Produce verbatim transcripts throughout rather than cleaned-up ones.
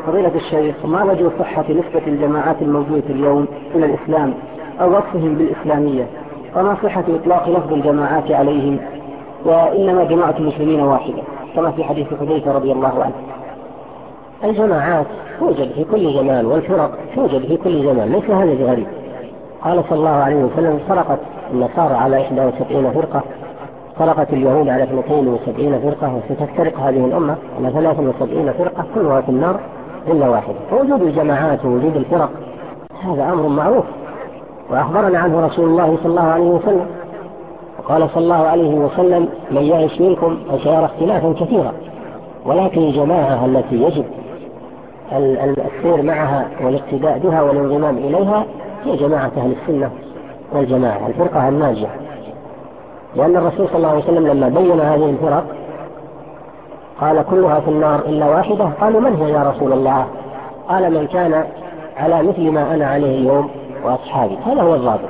فضيلة الشيخ، ما وجه صحة نسبة الجماعات الموجودة اليوم إلى الإسلام أو وصفهم بالإسلامية؟ وما صحة إطلاق لفظ الجماعات عليهم وإنما جماعة المسلمين واحدة كما في حديث حذيفة رضي الله عنه؟ الجماعات توجد في كل زمان، والفرق توجد في كل زمان، ليس هذا بغريب. قال صلى الله عليه وسلم: فرقت النصارى على إحدى وسبعين فرقة، فرقت اليهود على اثنتين وسبعين فرقة، وستفترق هذه الأمة على ثلاث وسبعين فرقة كلها في النار إلا واحدة. ووجود الجماعات ووجود الفرق هذا أمر معروف، وأخبرنا عنه رسول الله صلى الله عليه وسلم، وقال صلى الله عليه وسلم: من يعش منكم فسيرى اختلافا كثيرا، ولكن الجماعة التي يجب السير معها والاقتداء بها والانضمام إليها هي جماعة أهل السنة والجماعة، الفرقة الناجية. لأن الرسول صلى الله عليه وسلم لما بين هذه الفرق قال: كلها في النار إلا واحدة. قالوا: من هي يا رسول الله؟ قال: من كان على مثل ما أنا عليه اليوم وأصحابي. هذا هو الضابط.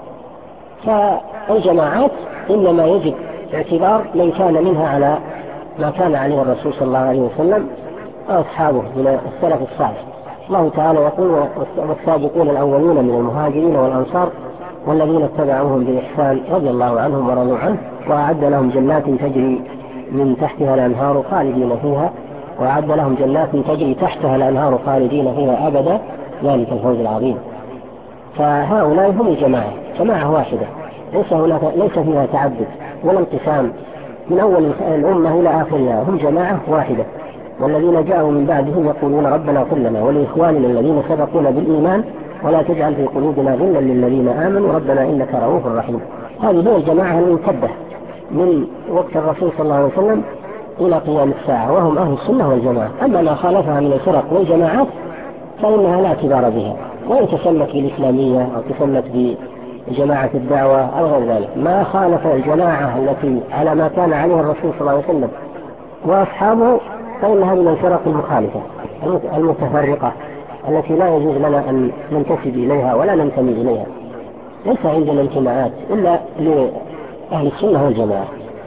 فالجماعات إنما يجب اعتبار من كان منها على ما كان عليه الرسول صلى الله عليه وسلم وأصحابه من السلف الصالح. الله تعالى يقول: والسابقون الأولون من المهاجرين والأنصار والذين اتبعوهم بإحسان رضي الله عنهم ورضوا عنه وأعد لهم جنات تجري من تحتها الأنهار خالدين فيها وأعد لهم جنات تجري تحتها الأنهار خالدين فيها أبدا، ذلك الفوز العظيم. فهؤلاء هم الجماعة، جماعة واحدة ليس هناك ليس فيها تعدد ولا انقسام من أول الأمة إلى آخرها، هم جماعة واحدة. والذين جاءوا من بعدهم يقولون: ربنا اغفر لنا ولإخواننا الذين سبقونا بالإيمان ولا تجعل في قلوبنا غلا للذين آمنوا ربنا إنك رؤوف رحيم. هذه هي الجماعة المنتبه من وقت الرسول صلى الله عليه وسلم إلى قيام الساعة، وهم أهل السنة والجماعة. أما ما خالفها من الفرق والجماعات فإنها لا اعتبار بها، وإن تسمت بالإسلامية أو تسمت بجماعة الدعوة أو غير ذلك. ما خالف الجماعة التي على ما كان عليه الرسول صلى الله عليه وسلم وأصحابه فإنها من الفرق المخالفة المتفرقة التي لا يجوز لنا أن ننتسب إليها ولا ننتمي إليها. ليس عندنا انتماءات إلا لأهل السنة والجماعة.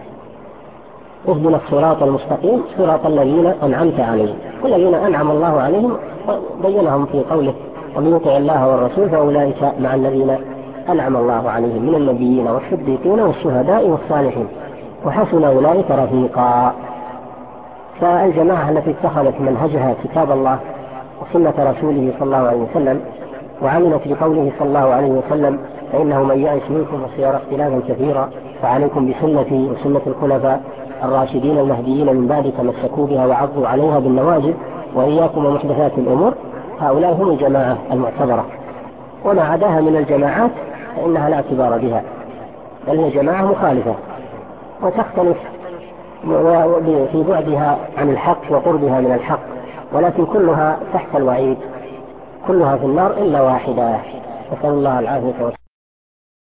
اهدنا الصراط المستقيم صراط الذين أنعمت عليهم، والذين أنعم الله عليهم بينهم في قوله: ومن يطع الله والرسول فأولئك مع الذين أنعم الله عليهم من النبيين والصديقين والشهداء والصالحين وحسن أولئك رفيقا. فالجماعة التي اتخذت منهجها كتاب الله وسنة رسوله صلى الله عليه وسلم وعملت بقوله صلى الله عليه وسلم: فإنه من يعش منكم فسيرى اختلافا كثيرا فعليكم بسنتي وسنة الخلفاء الراشدين المهديين من بعد تمسكوا بها وعضوا عليها بالنواجذ وإياكم ومحدثات الأمور. هؤلاء هم الجماعة المعتبرة، وما عداها من الجماعات فإنها لا اعتبار بها، بل هي جماعة مخالفة وتختلف في بعدها عن الحق وقربها من الحق، ولكن كلها تحت الوعيد، كلها في النار إلا واحدة. نسأل الله العافية والسلامة.